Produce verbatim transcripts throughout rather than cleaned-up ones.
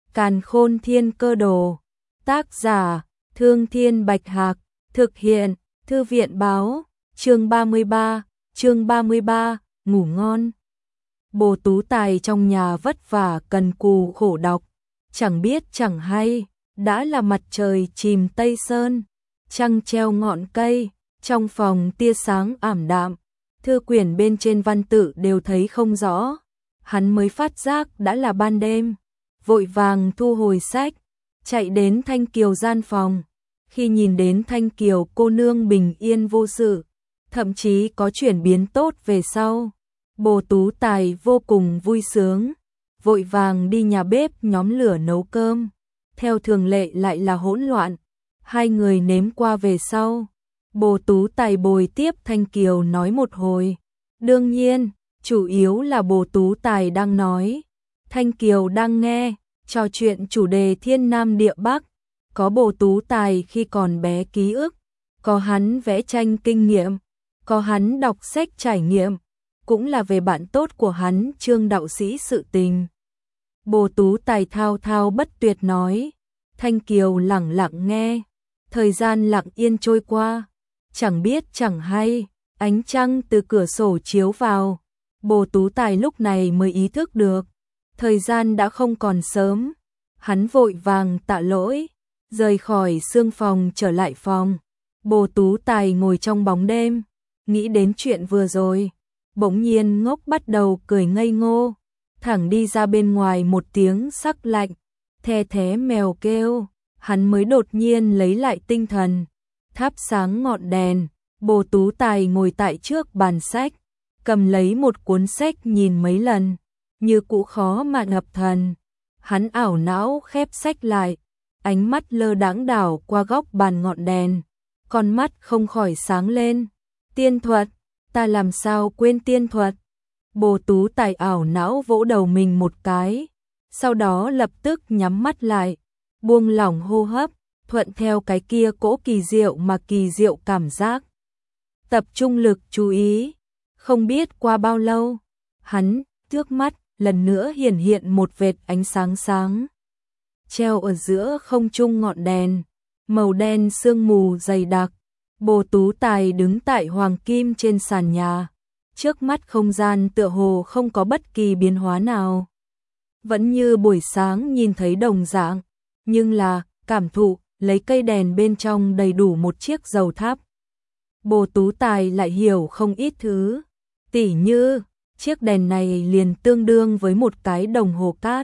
Càn Khôn Thiên Cơ Đồ. Tác giả: Thương Thiên Bạch Hạc. Thực hiện: Thư viện báo. Chương ba mươi ba, chương ba mươi ba, ngủ ngon. Bồ Tú Tài trong nhà vất vả cần cù khổ đọc, chẳng biết chẳng hay, đã là mặt trời chìm Tây Sơn, trăng treo ngọn cây, trong phòng tia sáng ảm đạm, thư quyển bên trên văn tự đều thấy không rõ. Hắn mới phát giác đã là ban đêm, vội vàng thu hồi sách, chạy đến Thanh Kiều gian phòng. Khi nhìn đến Thanh Kiều cô nương bình yên vô sự, thậm chí có chuyển biến tốt về sau, Bồ Tú Tài vô cùng vui sướng, vội vàng đi nhà bếp nhóm lửa nấu cơm. Theo thường lệ lại là hỗn loạn, hai người nếm qua về sau, Bồ Tú Tài bồi tiếp Thanh Kiều nói một hồi. Đương nhiên, chủ yếu là Bồ Tú Tài đang nói, Thanh Kiều đang nghe, trò chuyện chủ đề Thiên Nam Địa Bắc. Có Bồ Tú Tài khi còn bé ký ức, có hắn vẽ tranh kinh nghiệm, có hắn đọc sách trải nghiệm, cũng là về bạn tốt của hắn Trương đạo sĩ sự tình. Bồ Tú Tài thao thao bất tuyệt nói, Thanh Kiều lặng lặng nghe, thời gian lặng yên trôi qua, chẳng biết chẳng hay, ánh trăng từ cửa sổ chiếu vào, Bồ Tú Tài lúc này mới ý thức được, thời gian đã không còn sớm, hắn vội vàng tạ lỗi, rời khỏi sương phòng trở lại phòng. Bồ Tú Tài ngồi trong bóng đêm, nghĩ đến chuyện vừa rồi, bỗng nhiên ngốc bắt đầu cười ngây ngô, thẳng đi ra bên ngoài một tiếng sắc lạnh, the thé mèo kêu, hắn mới đột nhiên lấy lại tinh thần, thắp sáng ngọn đèn, Bồ Tú Tài ngồi tại trước bàn sách, cầm lấy một cuốn sách nhìn mấy lần, như cũ khó mà nhập thần, hắn ảo não khép sách lại, ánh mắt lơ đãng đảo qua góc bàn ngọn đèn, con mắt không khỏi sáng lên. Tiên thuật, ta làm sao quên tiên thuật? Bồ Tú Tài ảo não vỗ đầu mình một cái, sau đó lập tức nhắm mắt lại, buông lỏng hô hấp, thuận theo cái kia cỗ kỳ diệu mà kỳ diệu cảm giác. Tập trung lực chú ý, không biết qua bao lâu, hắn, trước mắt, lần nữa hiển hiện một vệt ánh sáng sáng. Treo ở giữa không trung ngọn đèn, màu đen sương mù dày đặc, Bồ Tú Tài đứng tại hoàng kim trên sàn nhà, trước mắt không gian tựa hồ không có bất kỳ biến hóa nào. Vẫn như buổi sáng nhìn thấy đồng dạng, nhưng là, cảm thụ, lấy cây đèn bên trong đầy đủ một chiếc dầu tháp. Bồ Tú Tài lại hiểu không ít thứ, tỉ như, chiếc đèn này liền tương đương với một cái đồng hồ cát.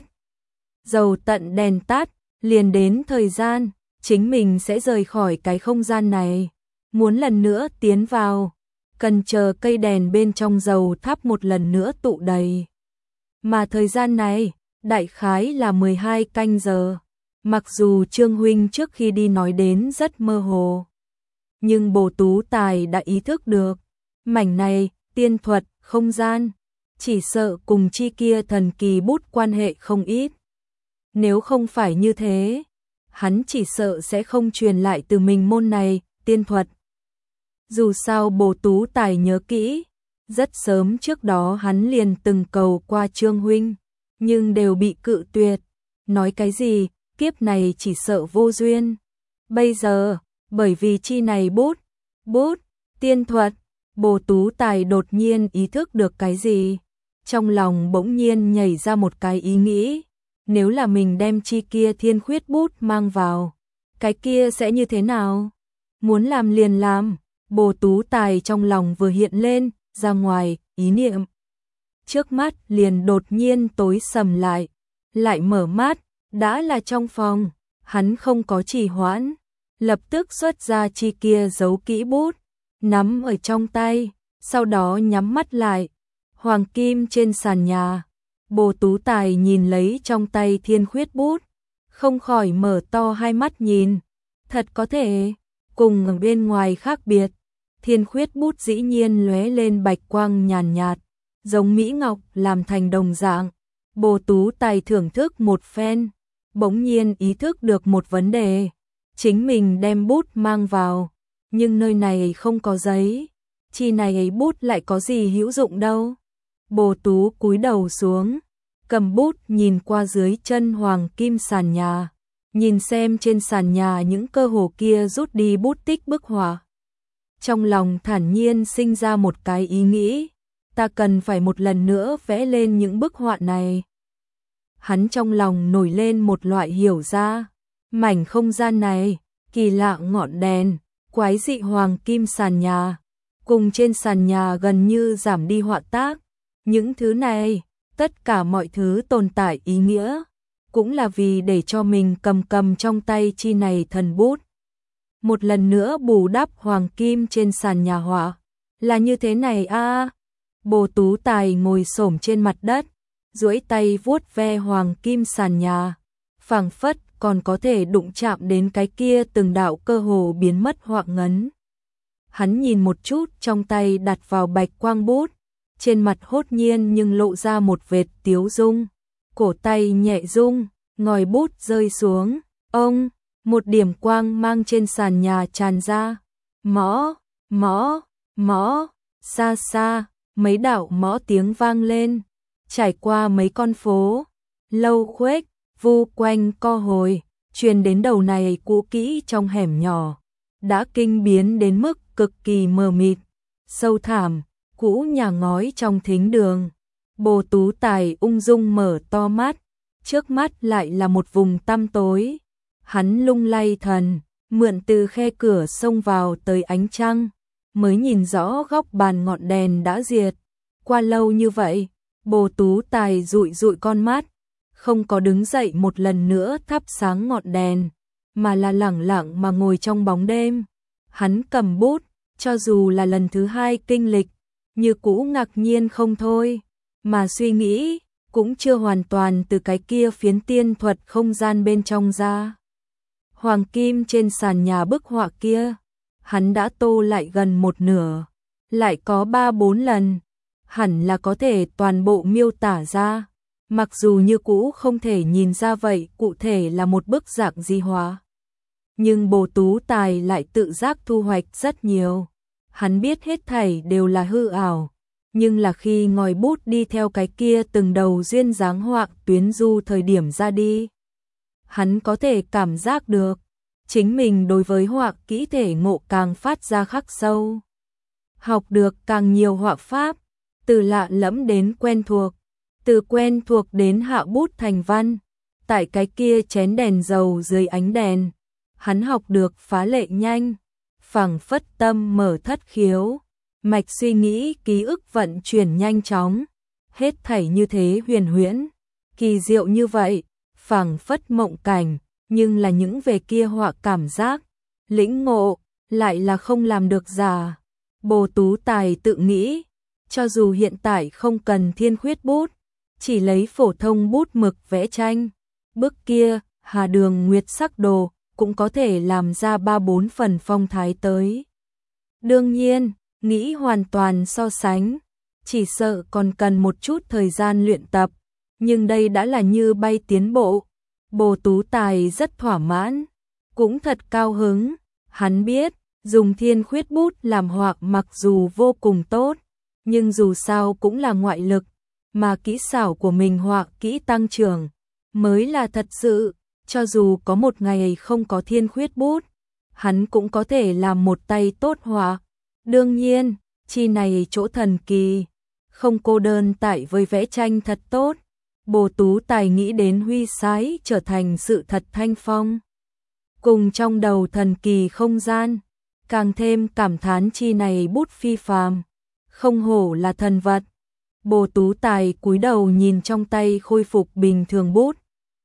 Dầu tận đèn tắt, liền đến thời gian, chính mình sẽ rời khỏi cái không gian này. Muốn lần nữa tiến vào, cần chờ cây đèn bên trong dầu thắp một lần nữa tụ đầy. Mà thời gian này, đại khái là mười hai canh giờ. Mặc dù Trương huynh trước khi đi nói đến rất mơ hồ, nhưng Bồ Tú Tài đã ý thức được, mảnh này, tiên thuật, không gian, chỉ sợ cùng chi kia thần kỳ bút quan hệ không ít. Nếu không phải như thế, hắn chỉ sợ sẽ không truyền lại từ mình môn này, tiên thuật. Dù sao Bồ Tú Tài nhớ kỹ, rất sớm trước đó hắn liền từng cầu qua Trương huynh, nhưng đều bị cự tuyệt. Nói cái gì, kiếp này chỉ sợ vô duyên. Bây giờ, bởi vì chi này bút, bút, tiên thuật, Bồ Tú Tài đột nhiên ý thức được cái gì. Trong lòng bỗng nhiên nhảy ra một cái ý nghĩ, nếu là mình đem chi kia thiên khuyết bút mang vào, cái kia sẽ như thế nào? Muốn làm liền làm. Bồ Tú Tài trong lòng vừa hiện lên, ra ngoài, ý niệm. Trước mắt liền đột nhiên tối sầm lại, lại mở mắt, đã là trong phòng, hắn không có trì hoãn, lập tức xuất ra chi kia giấu kỹ bút, nắm ở trong tay, sau đó nhắm mắt lại, hoàng kim trên sàn nhà. Bồ Tú Tài nhìn lấy trong tay thiên khuyết bút, không khỏi mở to hai mắt nhìn, thật có thể, cùng ở bên ngoài khác biệt. Thiên khuyết bút dĩ nhiên lóe lên bạch quang nhàn nhạt, giống mỹ ngọc làm thành đồng dạng. Bồ Tú Tài thưởng thức một phen, bỗng nhiên ý thức được một vấn đề, chính mình đem bút mang vào, nhưng nơi này không có giấy, chi này ấy bút lại có gì hữu dụng đâu. Bồ Tú cúi đầu xuống, cầm bút nhìn qua dưới chân hoàng kim sàn nhà, nhìn xem trên sàn nhà những cơ hồ kia rút đi bút tích bức họa. Trong lòng thản nhiên sinh ra một cái ý nghĩ, ta cần phải một lần nữa vẽ lên những bức họa này. Hắn trong lòng nổi lên một loại hiểu ra, mảnh không gian này, kỳ lạ ngọn đèn, quái dị hoàng kim sàn nhà, cùng trên sàn nhà gần như giảm đi họa tác. Những thứ này, tất cả mọi thứ tồn tại ý nghĩa, cũng là vì để cho mình cầm cầm trong tay chi này thần bút. Một lần nữa bù đắp hoàng kim trên sàn nhà họa. Là như thế này a à. Bồ Tú Tài ngồi xổm trên mặt đất, duỗi tay vuốt ve hoàng kim sàn nhà, phảng phất còn có thể đụng chạm đến cái kia từng đạo cơ hồ biến mất họa ngấn. Hắn nhìn một chút trong tay đặt vào bạch quang bút, trên mặt hốt nhiên nhưng lộ ra một vệt tiếu dung, cổ tay nhẹ rung, ngòi bút rơi xuống, ông, một điểm quang mang trên sàn nhà tràn ra, mõ, mõ, mõ, xa xa, mấy đạo mõ tiếng vang lên, trải qua mấy con phố, lâu khuếch, vu quanh co hồi, truyền đến đầu này cũ kỹ trong hẻm nhỏ, đã kinh biến đến mức cực kỳ mờ mịt, sâu thẳm, cũ nhà ngói trong thính đường. Bồ Tú Tài ung dung mở to mắt, trước mắt lại là một vùng tăm tối. Hắn lung lay thần, mượn từ khe cửa xông vào tới ánh trăng, mới nhìn rõ góc bàn ngọn đèn đã diệt. Qua lâu như vậy, Bồ Tú Tài dụi dụi con mắt, không có đứng dậy một lần nữa thắp sáng ngọn đèn, mà là lẳng lặng mà ngồi trong bóng đêm. Hắn cầm bút, cho dù là lần thứ hai kinh lịch, như cũ ngạc nhiên không thôi, mà suy nghĩ, cũng chưa hoàn toàn từ cái kia phiến tiên thuật không gian bên trong ra. Hoàng kim trên sàn nhà bức họa kia, hắn đã tô lại gần một nửa, lại có ba bốn lần, hẳn là có thể toàn bộ miêu tả ra, mặc dù như cũ không thể nhìn ra vậy cụ thể là một bức dạng gì họa. Nhưng Bồ Tú Tài lại tự giác thu hoạch rất nhiều, hắn biết hết thảy đều là hư ảo, nhưng là khi ngòi bút đi theo cái kia từng đầu duyên dáng họa tuyến du thời điểm ra đi, hắn có thể cảm giác được, chính mình đối với họa kỹ thể ngộ càng phát ra khắc sâu. Học được càng nhiều họa pháp, từ lạ lẫm đến quen thuộc, từ quen thuộc đến hạ bút thành văn, tại cái kia chén đèn dầu dưới ánh đèn, hắn học được phá lệ nhanh, phảng phất tâm mở thất khiếu, mạch suy nghĩ ký ức vận chuyển nhanh chóng, hết thảy như thế huyền huyễn, kỳ diệu như vậy, phảng phất mộng cảnh, nhưng là những về kia họa cảm giác, lĩnh ngộ, lại là không làm được giả. Bồ Tú Tài tự nghĩ, cho dù hiện tại không cần thiên khuyết bút, chỉ lấy phổ thông bút mực vẽ tranh, bước kia, Hà Đường Nguyệt sắc đồ, cũng có thể làm ra ba bốn phần phong thái tới. Đương nhiên, nghĩ hoàn toàn so sánh, chỉ sợ còn cần một chút thời gian luyện tập, nhưng đây đã là như bay tiến bộ. Bồ Tú Tài rất thỏa mãn, cũng thật cao hứng, hắn biết, dùng thiên khuyết bút làm họa mặc dù vô cùng tốt, nhưng dù sao cũng là ngoại lực, mà kỹ xảo của mình họa kỹ tăng trưởng, mới là thật sự, cho dù có một ngày không có thiên khuyết bút, hắn cũng có thể làm một tay tốt họa. Đương nhiên, chi này chỗ thần kỳ, không cô đơn tại với vẽ tranh thật tốt. Bồ Tú Tài nghĩ đến huy sái trở thành sự thật thanh phong. Cùng trong đầu thần kỳ không gian, càng thêm cảm thán chi này bút phi phàm, không hổ là thần vật. Bồ Tú Tài cúi đầu nhìn trong tay khôi phục bình thường bút.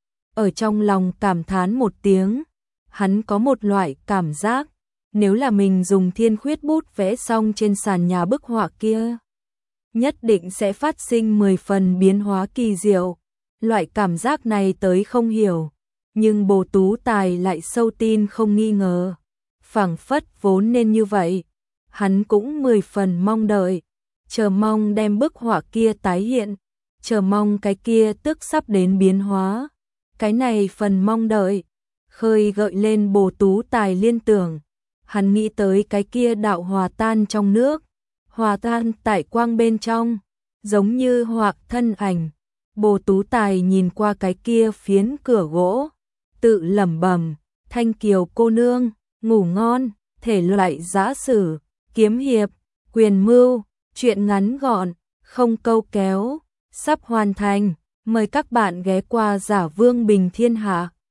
Ở trong lòng cảm thán một tiếng, hắn có một loại cảm giác, nếu là mình dùng thiên khuyết bút vẽ xong trên sàn nhà bức họa kia, nhất định sẽ phát sinh mười phần biến hóa kỳ diệu. Loại cảm giác này tới không hiểu, nhưng Bồ Tú Tài lại sâu tin không nghi ngờ, phảng phất vốn nên như vậy, hắn cũng mười phần mong đợi, chờ mong đem bức họa kia tái hiện, chờ mong cái kia tức sắp đến biến hóa. Cái này phần mong đợi, khơi gợi lên Bồ Tú Tài liên tưởng, hắn nghĩ tới cái kia đạo hòa tan trong nước, hòa tan tại quang bên trong, giống như họa thân ảnh, Bồ Tú Tài nhìn qua cái kia phiến cửa gỗ, tự lẩm bẩm, Thanh Kiều cô nương, ngủ ngon, thể loại giã sử, kiếm hiệp, quyền mưu, truyện ngắn gọn, không câu kéo, sắp hoàn thành, mời các bạn ghé qua Giả Vương Bình Thiên Hạ.